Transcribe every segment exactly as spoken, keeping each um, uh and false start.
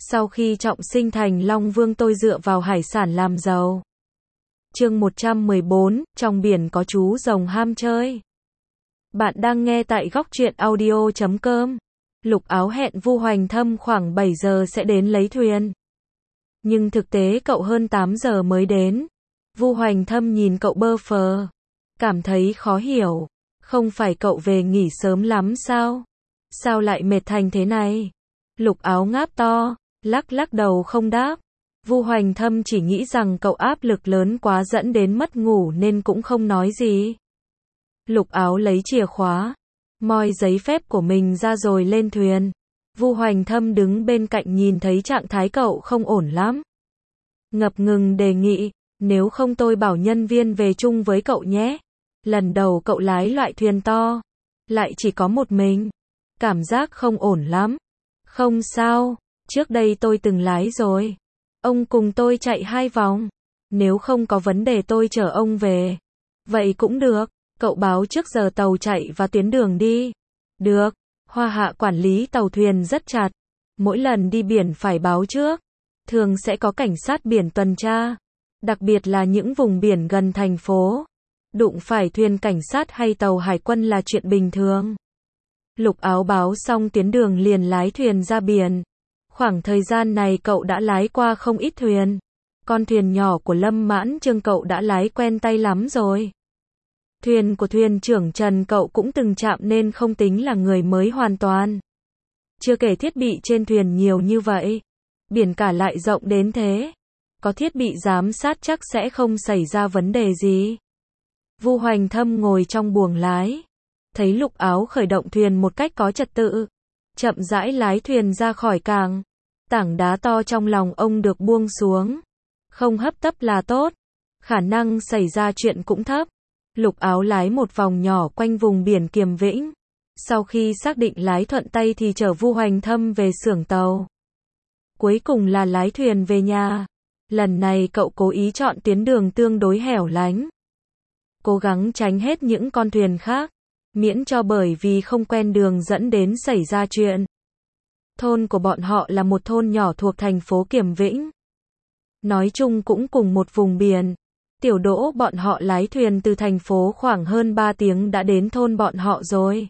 Sau khi trọng sinh thành Long Vương tôi dựa vào hải sản làm giàu. Chương một trăm mười bốn, trong biển có chú rồng ham chơi. Bạn đang nghe tại góc truyện audio chấm com. Lục Áo hẹn Vu Hoành Thâm khoảng bảy giờ sẽ đến lấy thuyền. Nhưng thực tế cậu hơn tám giờ mới đến. Vu Hoành Thâm nhìn cậu bơ phờ, cảm thấy khó hiểu. Không phải cậu về nghỉ sớm lắm sao? Sao lại mệt thành thế này? Lục Áo ngáp to, lắc lắc đầu không đáp. Vu Hoành Thâm chỉ nghĩ rằng cậu áp lực lớn quá dẫn đến mất ngủ nên cũng không nói gì. Lục Áo lấy chìa khóa, moi giấy phép của mình ra rồi lên thuyền. Vu Hoành Thâm đứng bên cạnh nhìn thấy trạng thái cậu không ổn lắm. Ngập ngừng đề nghị, nếu không tôi bảo nhân viên về chung với cậu nhé. Lần đầu cậu lái loại thuyền to, lại chỉ có một mình. Cảm giác không ổn lắm. Không sao, trước đây tôi từng lái rồi. Ông cùng tôi chạy hai vòng. Nếu không có vấn đề tôi chở ông về. Vậy cũng được, cậu báo trước giờ tàu chạy và tuyến đường đi. Được, Hoa Hạ quản lý tàu thuyền rất chặt. Mỗi lần đi biển phải báo trước. Thường sẽ có cảnh sát biển tuần tra. Đặc biệt là những vùng biển gần thành phố. Đụng phải thuyền cảnh sát hay tàu hải quân là chuyện bình thường. Lục Áo báo xong tuyến đường liền lái thuyền ra biển. Khoảng thời gian này cậu đã lái qua không ít thuyền. Con thuyền nhỏ của Lâm Mãn Trương cậu đã lái quen tay lắm rồi. Thuyền của thuyền trưởng Trần cậu cũng từng chạm nên không tính là người mới hoàn toàn. Chưa kể thiết bị trên thuyền nhiều như vậy. Biển cả lại rộng đến thế. Có thiết bị giám sát chắc sẽ không xảy ra vấn đề gì. Vu Hoành Thâm ngồi trong buồng lái. Thấy Lục Áo khởi động thuyền một cách có trật tự. Chậm rãi lái thuyền ra khỏi cảng. Tảng đá to trong lòng ông được buông xuống. Không hấp tấp là tốt. Khả năng xảy ra chuyện cũng thấp. Lục Áo lái một vòng nhỏ quanh vùng biển Kiềm Vĩnh. Sau khi xác định lái thuận tay thì chở Vu Hoành Thâm về xưởng tàu. Cuối cùng là lái thuyền về nhà. Lần này cậu cố ý chọn tuyến đường tương đối hẻo lánh. Cố gắng tránh hết những con thuyền khác. Miễn cho bởi vì không quen đường dẫn đến xảy ra chuyện. Thôn của bọn họ là một thôn nhỏ thuộc thành phố Kiềm Vĩnh. Nói chung cũng cùng một vùng biển. Tiểu Đỗ bọn họ lái thuyền từ thành phố khoảng hơn ba tiếng đã đến thôn bọn họ rồi.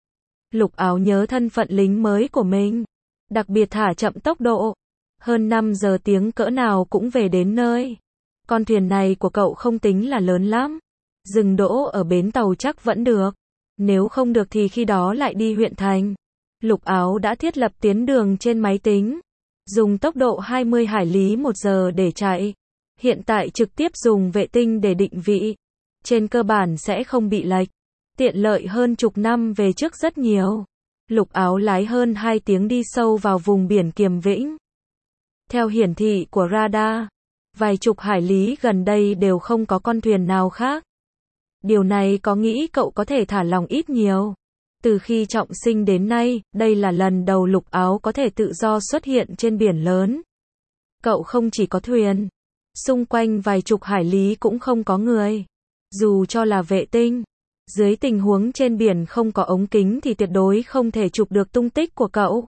Lục Áo nhớ thân phận lính mới của mình. Đặc biệt thả chậm tốc độ. Hơn năm giờ tiếng cỡ nào cũng về đến nơi. Con thuyền này của cậu không tính là lớn lắm. Dừng đỗ ở bến tàu chắc vẫn được. Nếu không được thì khi đó lại đi huyện thành. Lục Áo đã thiết lập tuyến đường trên máy tính. Dùng tốc độ hai mươi hải lý một giờ để chạy. Hiện tại trực tiếp dùng vệ tinh để định vị. Trên cơ bản sẽ không bị lệch. Tiện lợi hơn chục năm về trước rất nhiều. Lục Áo lái hơn hai tiếng đi sâu vào vùng biển Kiềm Vĩnh. Theo hiển thị của radar, vài chục hải lý gần đây đều không có con thuyền nào khác. Điều này có nghĩ cậu có thể thả lỏng ít nhiều. Từ khi trọng sinh đến nay, đây là lần đầu Lục Áo có thể tự do xuất hiện trên biển lớn. Cậu không chỉ có thuyền, xung quanh vài chục hải lý cũng không có người. Dù cho là vệ tinh, dưới tình huống trên biển không có ống kính thì tuyệt đối không thể chụp được tung tích của cậu.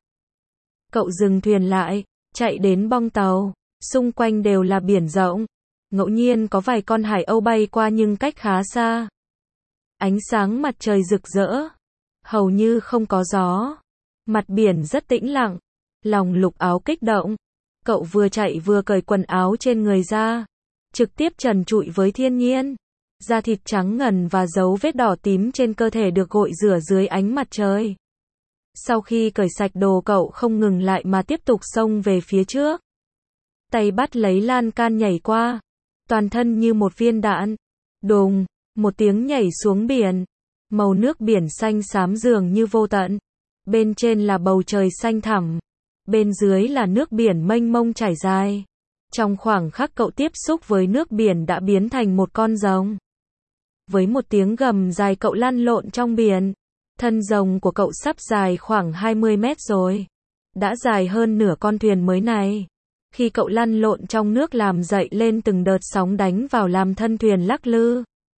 Cậu dừng thuyền lại, chạy đến bong tàu, xung quanh đều là biển rộng. Ngẫu nhiên có vài con hải âu bay qua nhưng cách khá xa. Ánh sáng mặt trời rực rỡ. Hầu như không có gió. Mặt biển rất tĩnh lặng. Lòng Lục Áo kích động. Cậu vừa chạy vừa cởi quần áo trên người ra. Trực tiếp trần trụi với thiên nhiên. Da thịt trắng ngần và dấu vết đỏ tím trên cơ thể được gội rửa dưới ánh mặt trời. Sau khi cởi sạch đồ cậu không ngừng lại mà tiếp tục xông về phía trước. Tay bắt lấy lan can nhảy qua. Toàn thân như một viên đạn. Đùng, một tiếng nhảy xuống biển. Màu nước biển xanh xám dường như vô tận. Bên trên là bầu trời xanh thẳm. Bên dưới là nước biển mênh mông trải dài. Trong khoảng khắc cậu tiếp xúc với nước biển đã biến thành một con rồng. Với một tiếng gầm dài cậu lăn lộn trong biển. Thân rồng của cậu sắp dài khoảng hai mươi mét rồi. Đã dài hơn nửa con thuyền mới này. Khi cậu lăn lộn trong nước làm dậy lên từng đợt sóng đánh vào làm thân thuyền lắc lư.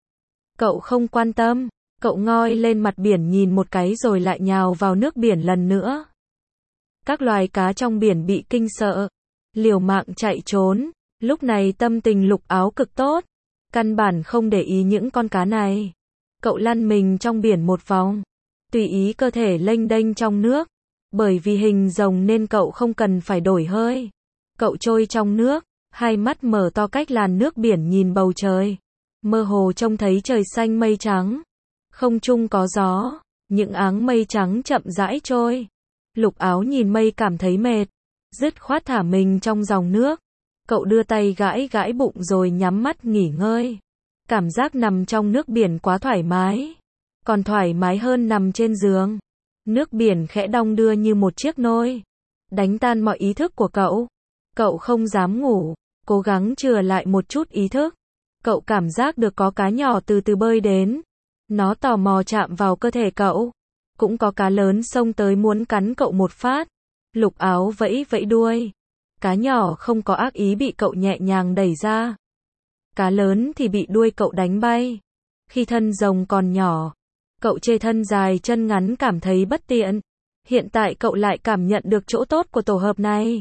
Cậu không quan tâm. Cậu ngoi lên mặt biển nhìn một cái rồi lại nhào vào nước biển lần nữa. Các loài cá trong biển bị kinh sợ, liều mạng chạy trốn. Lúc này tâm tình Lục Áo cực tốt, căn bản không để ý những con cá này. Cậu lăn mình trong biển một vòng, tùy ý cơ thể lênh đênh trong nước. Bởi vì hình rồng nên cậu không cần phải đổi hơi. Cậu trôi trong nước, hai mắt mở to cách làn nước biển nhìn bầu trời. Mơ hồ trông thấy trời xanh mây trắng. Không trung có gió, những áng mây trắng chậm rãi trôi. Lục Áo nhìn mây cảm thấy mệt, dứt khoát thả mình trong dòng nước. Cậu đưa tay gãi gãi bụng rồi nhắm mắt nghỉ ngơi. Cảm giác nằm trong nước biển quá thoải mái, còn thoải mái hơn nằm trên giường. Nước biển khẽ đong đưa như một chiếc nôi, đánh tan mọi ý thức của cậu. Cậu không dám ngủ, cố gắng chừa lại một chút ý thức. Cậu cảm giác được có cá nhỏ từ từ bơi đến. Nó tò mò chạm vào cơ thể cậu. Cũng có cá lớn xông tới muốn cắn cậu một phát. Lục Áo vẫy vẫy đuôi. Cá nhỏ không có ác ý bị cậu nhẹ nhàng đẩy ra. Cá lớn thì bị đuôi cậu đánh bay. Khi thân rồng còn nhỏ, cậu chê thân dài chân ngắn cảm thấy bất tiện. Hiện tại cậu lại cảm nhận được chỗ tốt của tổ hợp này.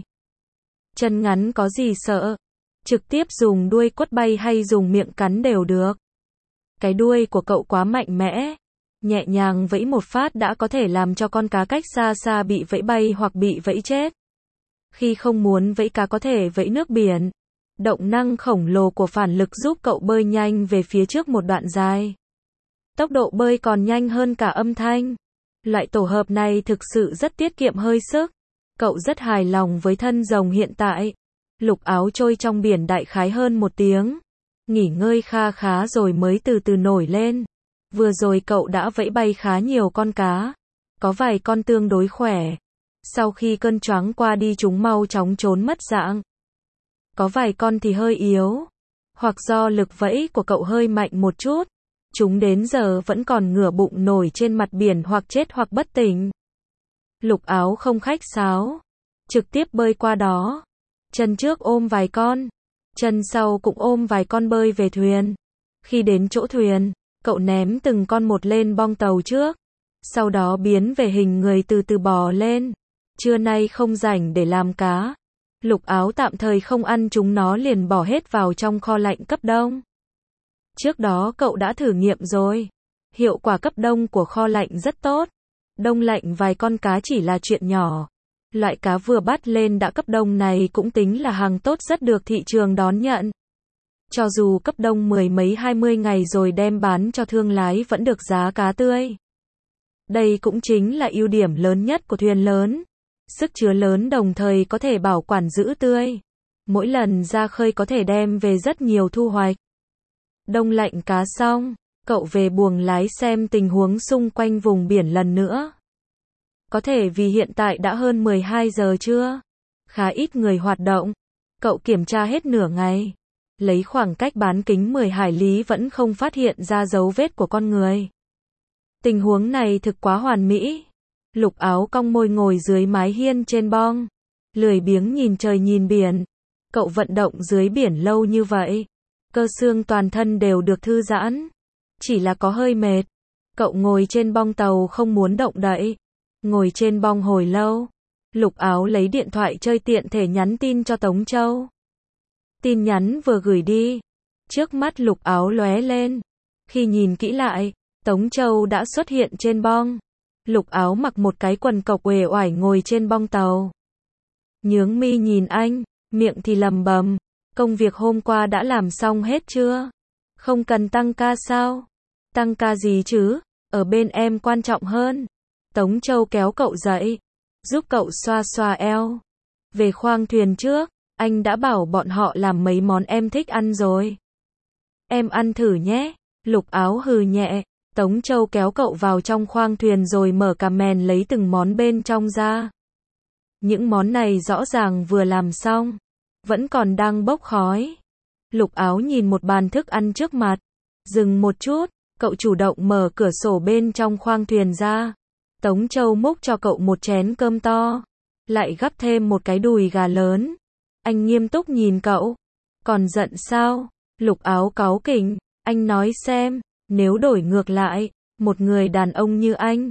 Chân ngắn có gì sợ, trực tiếp dùng đuôi quất bay hay dùng miệng cắn đều được. Cái đuôi của cậu quá mạnh mẽ, nhẹ nhàng vẫy một phát đã có thể làm cho con cá cách xa xa bị vẫy bay hoặc bị vẫy chết. Khi không muốn vẫy cá có thể vẫy nước biển. Động năng khổng lồ của phản lực giúp cậu bơi nhanh về phía trước một đoạn dài. Tốc độ bơi còn nhanh hơn cả âm thanh. Loại tổ hợp này thực sự rất tiết kiệm hơi sức. Cậu rất hài lòng với thân rồng hiện tại. Lục Áo trôi trong biển đại khái hơn một tiếng. Nghỉ ngơi kha khá rồi mới từ từ nổi lên. Vừa rồi cậu đã vẫy bay khá nhiều con cá. Có vài con tương đối khỏe. Sau khi cơn choáng qua đi chúng mau chóng trốn mất dạng. Có vài con thì hơi yếu. Hoặc do lực vẫy của cậu hơi mạnh một chút. Chúng đến giờ vẫn còn ngửa bụng nổi trên mặt biển hoặc chết hoặc bất tỉnh. Lục Áo không khách sáo, trực tiếp bơi qua đó. Chân trước ôm vài con, chân sau cũng ôm vài con bơi về thuyền. Khi đến chỗ thuyền, cậu ném từng con một lên bong tàu trước. Sau đó biến về hình người từ từ bò lên. Trưa nay không rảnh để làm cá. Lục Áo tạm thời không ăn chúng nó liền bỏ hết vào trong kho lạnh cấp đông. Trước đó cậu đã thử nghiệm rồi. Hiệu quả cấp đông của kho lạnh rất tốt. Đông lạnh vài con cá chỉ là chuyện nhỏ. Loại cá vừa bắt lên đã cấp đông này cũng tính là hàng tốt rất được thị trường đón nhận. Cho dù cấp đông mười mấy hai mươi ngày rồi đem bán cho thương lái vẫn được giá cá tươi. Đây cũng chính là ưu điểm lớn nhất của thuyền lớn. Sức chứa lớn đồng thời có thể bảo quản giữ tươi. Mỗi lần ra khơi có thể đem về rất nhiều thu hoạch. Đông lạnh cá xong, cậu về buồng lái xem tình huống xung quanh vùng biển lần nữa. Có thể vì hiện tại đã hơn mười hai giờ trưa, khá ít người hoạt động. Cậu kiểm tra hết nửa ngày, lấy khoảng cách bán kính mười hải lý vẫn không phát hiện ra dấu vết của con người. Tình huống này thực quá hoàn mỹ. Lục Áo cong môi ngồi dưới mái hiên trên bong, lười biếng nhìn trời nhìn biển. Cậu vận động dưới biển lâu như vậy, cơ xương toàn thân đều được thư giãn, chỉ là có hơi mệt. Cậu ngồi trên bong tàu không muốn động đậy, ngồi trên bong hồi lâu. Lục Áo lấy điện thoại chơi tiện thể nhắn tin cho Tống Châu. Tin nhắn vừa gửi đi, trước mắt Lục Áo lóe lên. Khi nhìn kỹ lại, Tống Châu đã xuất hiện trên bong. Lục Áo mặc một cái quần cộc uể oải ngồi trên bong tàu. Nhướng mi nhìn anh, miệng thì lầm bầm. Công việc hôm qua đã làm xong hết chưa? Không cần tăng ca sao? Tăng ca gì chứ? Ở bên em quan trọng hơn. Tống Châu kéo cậu dậy, giúp cậu xoa xoa eo. Về khoang thuyền trước, anh đã bảo bọn họ làm mấy món em thích ăn rồi. Em ăn thử nhé. Lục Áo hừ nhẹ. Tống Châu kéo cậu vào trong khoang thuyền rồi mở cà mền lấy từng món bên trong ra. Những món này rõ ràng vừa làm xong, vẫn còn đang bốc khói. Lục Áo nhìn một bàn thức ăn trước mặt, dừng một chút, cậu chủ động mở cửa sổ bên trong khoang thuyền ra. Tống Châu múc cho cậu một chén cơm to, lại gắp thêm một cái đùi gà lớn. Anh nghiêm túc nhìn cậu. Còn giận sao? Lục Áo cáu kỉnh. Anh nói xem, nếu đổi ngược lại, một người đàn ông như anh,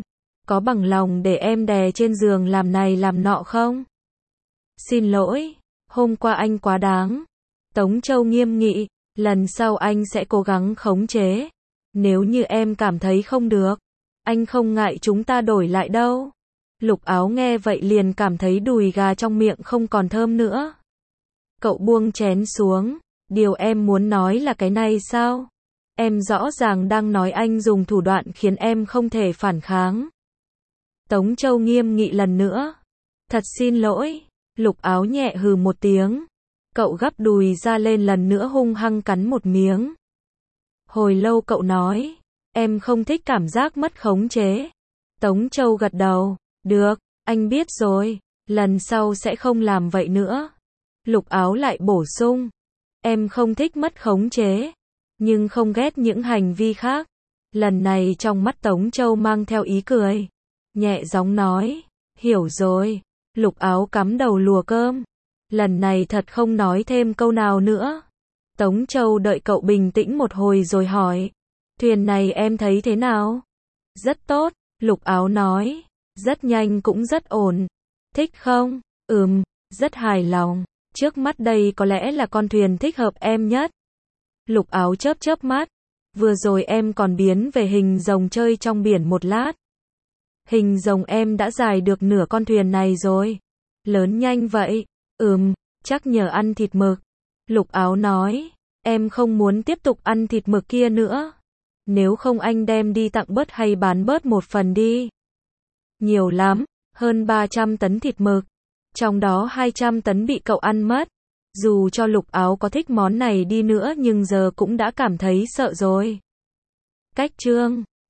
Có bằng lòng để em đè trên giường làm này làm nọ không? Xin lỗi, hôm qua anh quá đáng. Tống Châu nghiêm nghị, lần sau anh sẽ cố gắng khống chế. Nếu như em cảm thấy không được, anh không ngại chúng ta đổi lại đâu. Lục Áo nghe vậy liền cảm thấy đùi gà trong miệng không còn thơm nữa. Cậu buông chén xuống, điều em muốn nói là cái này sao? Em rõ ràng đang nói anh dùng thủ đoạn khiến em không thể phản kháng. Tống Châu nghiêm nghị lần nữa. Thật xin lỗi. Lục Áo nhẹ hừ một tiếng. Cậu gắp đùi ra lên lần nữa hung hăng cắn một miếng. Hồi lâu cậu nói, em không thích cảm giác mất khống chế. Tống Châu gật đầu, được, anh biết rồi, lần sau sẽ không làm vậy nữa. Lục Áo lại bổ sung, em không thích mất khống chế, nhưng không ghét những hành vi khác. Lần này trong mắt Tống Châu mang theo ý cười, nhẹ giọng nói, hiểu rồi. Lục Áo cắm đầu lùa cơm, lần này thật không nói thêm câu nào nữa. Tống Châu đợi cậu bình tĩnh một hồi rồi hỏi, thuyền này em thấy thế nào? Rất tốt, Lục Áo nói, rất nhanh cũng rất ổn. Thích không? Ừm, rất hài lòng. Trước mắt đây có lẽ là con thuyền thích hợp em nhất. Lục Áo chớp chớp mắt, vừa rồi em còn biến về hình rồng chơi trong biển một lát. Hình rồng em đã dài được nửa con thuyền này rồi. Lớn nhanh vậy? Ừm, chắc nhờ ăn thịt mực. Lục Áo nói, em không muốn tiếp tục ăn thịt mực kia nữa. Nếu không anh đem đi tặng bớt hay bán bớt một phần đi. Nhiều lắm, hơn ba trăm tấn thịt mực. Trong đó hai trăm tấn bị cậu ăn mất. Dù cho Lục Áo có thích món này đi nữa nhưng giờ cũng đã cảm thấy sợ rồi. Cách chương